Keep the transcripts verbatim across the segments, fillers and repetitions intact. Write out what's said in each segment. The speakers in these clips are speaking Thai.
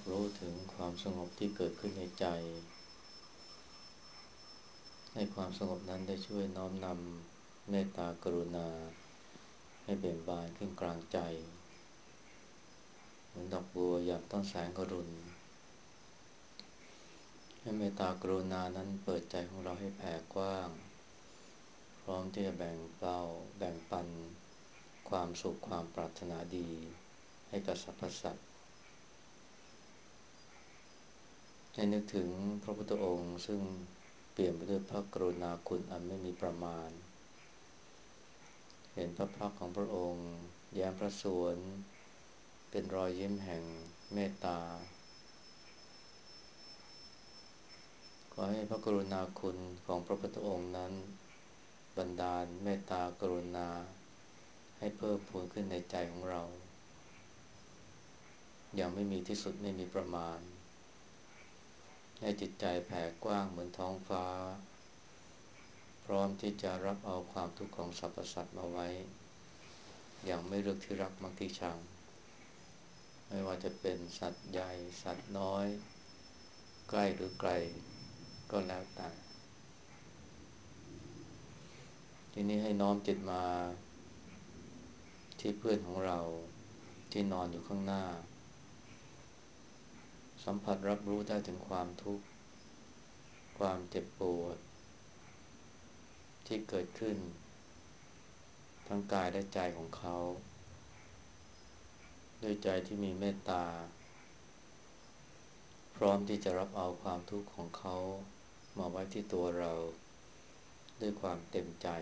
รู้ถึงความสงบที่เกิดขึ้นในใจให้ความสงบนั้นได้ช่วยน้อมนำเมตตากรุณาให้เบ่งบานขึ้นกลางใจเหมือนดอกบัวหยามต้นแสงอรุณให้เมตตากรุณานั้นเปิดใจของเราให้แผ่กว้างพร้อมที่จะแบ่งเบาแบ่งปันความสุขความปรารถนาดีให้กับสรรพสัตว์ให้นึกถึงพระพุทธองค์ซึ่งเปลี่ยนไปด้วยพระกรุณาคุณอันไม่มีประมาณเห็นพระพักตร์ของพระองค์แย้มพระสวนเป็นรอยยิ้มแห่งเมตตาขอให้พระกรุณาคุณของพระพุทธองค์นั้นบันดาลเมตตากรุณาให้เพิ่มพูนขึ้นในใจของเราอย่างไม่มีที่สุดไม่มีประมาณให้จิตใจแผ่กว้างเหมือนท้องฟ้าพร้อมที่จะรับเอาความทุกข์ของสรรพสัตว์มาไว้อย่างไม่เลือกที่รักมักที่ชังไม่ว่าจะเป็นสัตว์ใหญ่สัตว์น้อยใกล้หรือไกลก็แล้วแต่ทีนี้ให้น้อมจิตมาที่เพื่อนของเราที่นอนอยู่ข้างหน้าสัมผัสรับรู้ได้ถึงความทุกข์ความเจ็บปวดที่เกิดขึ้นทั้งกายและใจของเขาด้วยใจที่มีเมตตาพร้อมที่จะรับเอาความทุกข์ของเขามาไว้ที่ตัวเราด้วยความเต็มใจ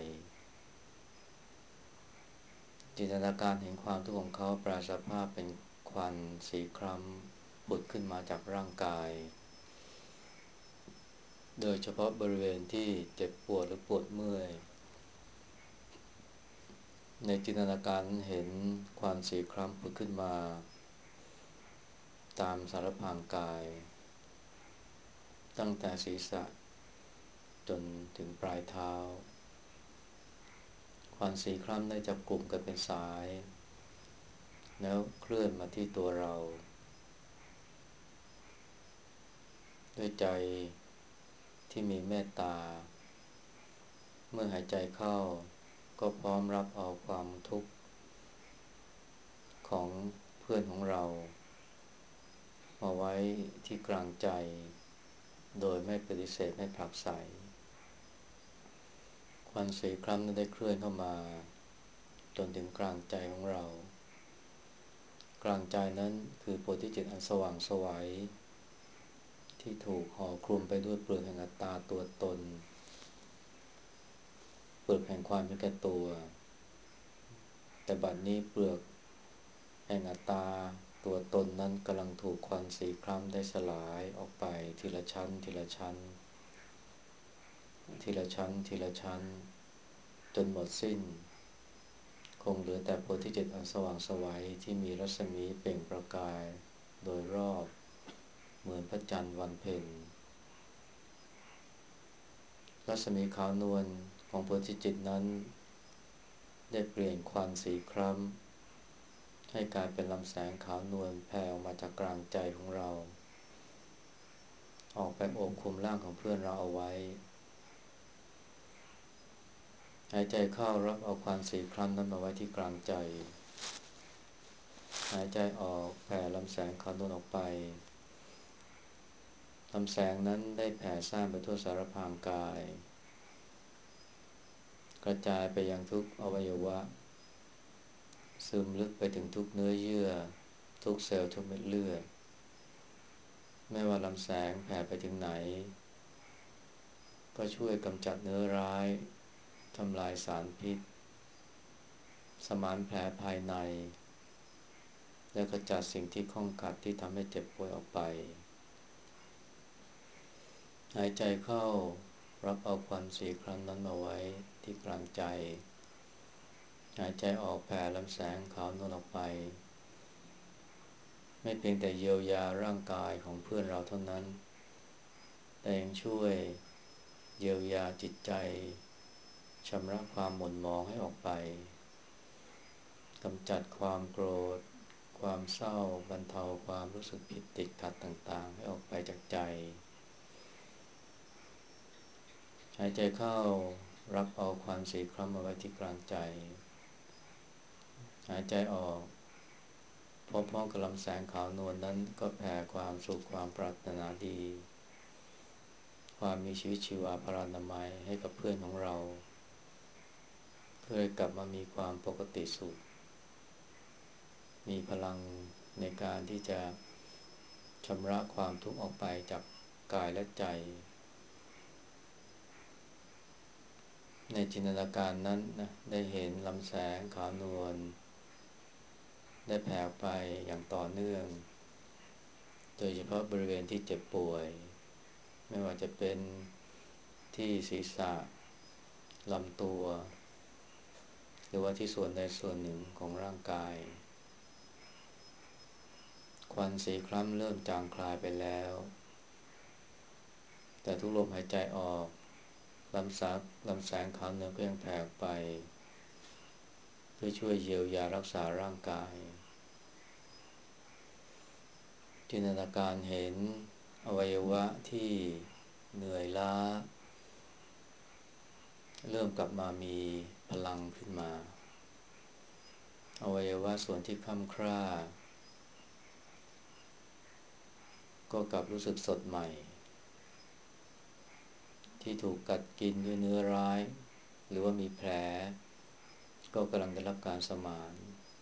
จินตนาการเห็นความทุกข์ของเขาแปรสภาพเป็นควันสีคล้ำผุดขึ้นมาจากร่างกายโดยเฉพาะบริเวณที่เจ็บปวดหรือปวดเมื่อยในจินตนาการเห็นควันสีคล้ำผุดขึ้นมาตามสารพรางกายตั้งแต่ศีรษะจนถึงปลายเท้าควันสีคล้ำได้จับกลุ่มกันเป็นสายแล้วเคลื่อนมาที่ตัวเราด้วยใจที่มีเมตตาเมื่อหายใจเข้าก็พร้อมรับเอาความทุกข์ของเพื่อนของเรามาไว้ที่กลางใจโดยไม่ปฏิเสธไม่ผลักไสควันสีคล้ำนั้นได้เคลื่อนเข้ามาจนถึงกลางใจของเรากลางใจนั้นคือโพธิจิตอันสว่างไสวที่ถูกห่อคลุมไปด้วยเปลือกแห่งอัตตาตัวตนเปลือกแห่งความเป็นแก่ตัวแต่บัดนี้เปลือกแห่งอัตตาตัวตนนั้นกำลังถูกควันสีคล้ำได้สลายออกไปทีละชั้นทีละชั้นทีละชั้นทีละชั้นจนหมดสิ้นคงเหลือแต่โพธิจิตอันสว่างไสวที่มีรัศมีเปล่งประกายโดยรอบเหมือนพระจันทร์วันเพ็ญรัศมีขาวนวลของโพธิจิตนั้นได้เปลี่ยนควันสีคล้ำให้กลายเป็นลำแสงขาวนวลแผ่ออกมาจากกลางใจของเราออกไปโอบคลุมร่างของเพื่อนเราเอาไว้หายใจเข้ารับเอาควันสีคล้ำนั้นมาไว้ที่กลางใจหายใจออกแผ่ลำแสงขาวนวลออกไปลำแสงนั้นได้แผ่ซ่านไปทั่วสารพรางกายกระจายไปยังทุกอวัยวะซึมลึกไปถึงทุกเนื้อเยื่อทุกเซลล์ทุกเม็ดเลือดไม่ว่าลำแสงแผ่ไปถึงไหนก็ช่วยกำจัดเนื้อร้ายทำลายสารพิษสมานแผลภายในและขจัดสิ่งที่ข้องกัดที่ทำให้เจ็บป่วยออกไปหายใจเข้ารับเอาควันสีครั้งนั้นมาไว้ที่กลางใจหายใจออกแผ่ลำแสงขาวนวลออกไปไม่เพียงแต่เยียวยาร่างกายของเพื่อนเราเท่านั้นแต่ยังช่วยเยียวยาจิตใจชำระความหม่นหมองให้ออกไปกำจัดความโกรธคความเศร้าบรรเทาความรู้สึกผิดติดขัดต่างๆให้ออกไปจากใจหายใจเข้ารับเอาควันสีคล้ำมาไว้ที่กลางใจหายใจออกพร้อมๆกับลำแสงขาวนวลนั้นก็แผ่ความสุขความปรารถนาดีความมีชีวิตชีวาพรานามัยให้กับเพื่อนของเราเพื่อให้กลับมามีความปกติสุขมีพลังในการที่จะชำระความทุกข์ออกไปจากกายและใจในจินตนาการนั้นนะได้เห็นลำแสงขาวนวลได้แผ่ไปอย่างต่อเนื่องโดยเฉพาะบริเวณที่เจ็บป่วยไม่ว่าจะเป็นที่ศีรษะลำตัวหรือว่าที่ส่วนใดส่วนหนึ่งของร่างกายควันสีคล้ำเริ่มจางคลายไปแล้วแต่ทุกลมหายใจออกลำแสงลำแสงขาวเหนือก็ยังแผ่ไปเพื่อช่วยเยียวยารักษาร่างกายจินตนาการเห็นอวัยวะที่เหนื่อยล้าเริ่มกลับมามีพลังขึ้นมาอวัยวะส่วนที่ค่ำคร่าก็กลับรู้สึกสดใหม่ที่ถูกกัดกินด้วยเนื้อร้ายหรือว่ามีแผลก็กำลังได้รับการสมาน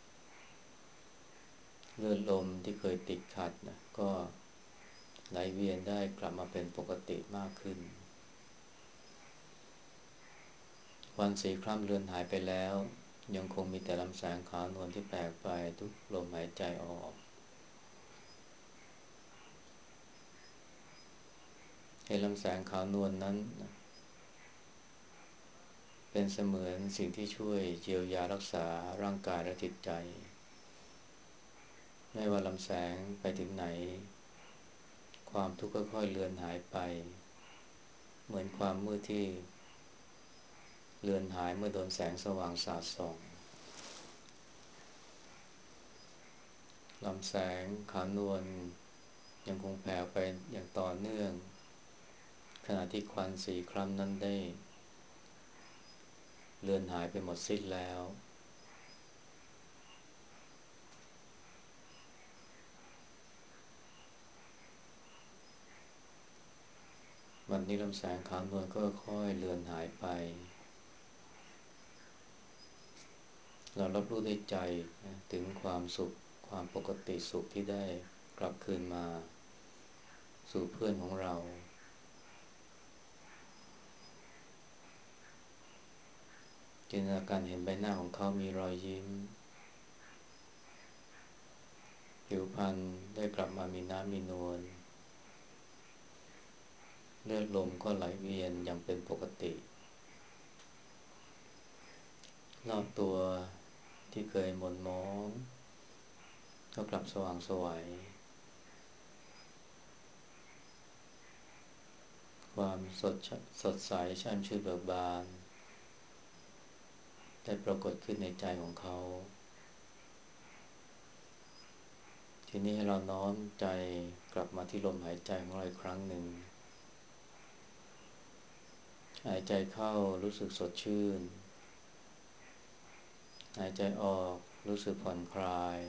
เลือดลมที่เคยติดขัดนะก็ไหลเวียนได้กลับมาเป็นปกติมากขึ้นควันสีคล้ำเลือนหายไปแล้วยังคงมีแต่ลำแสงขาวนวลที่แปลกไปทุกลมหายใจออกให้ลำแสงขาวนวลนั้นนะเป็นเสมือนสิ่งที่ช่วยเยียวยารักษาร่างกายและจิตใจไม่ว่าลำแสงไปถึงไหนความทุกข์ค่อยๆเลือนหายไปเหมือนความมืดที่เลือนหายเมื่อโดนแสงสว่างสาดส่องลำแสงขาวนวลยังคงแผ่ไปอย่างต่อเนื่องขณะที่ควันสีคล้ำนั้นได้เลือนหายไปหมดสิ้นแล้ววันนี้ลำแสงขาวนวลก็ค่อยเลือนหายไปเรารับรู้ด้วยใจถึงความสุขความปกติสุขที่ได้กลับคืนมาสู่เพื่อนของเราจินตนาการเห็นใบหน้าของเขามีรอยยิ้มผิวพรรณได้กลับมามีน้ำมีนวลเลือดลมก็ไหลเวียนอย่างเป็นปกติรอบตัวที่เคยหม่นหมองก็กลับสว่างไสวความสดสดใสแช่มชื่นเบิกบานได้ปรากฏขึ้นในใจของเขาทีนี้ให้เราน้อมใจกลับมาที่ลมหายใจของเราอีกครั้งหนึ่งหายใจเข้ารู้สึกสดชื่นหายใจออกรู้สึกผ่อนคลาย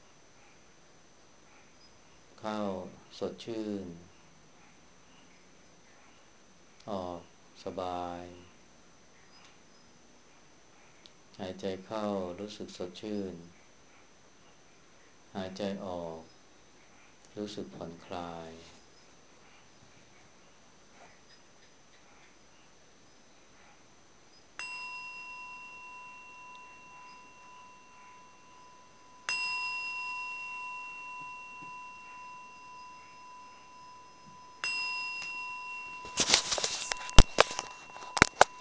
เข้าสดชื่นออกสบายหายใจเข้ารู้สึกสดชื่นหายใจออกรู้สึกผ่อนคลาย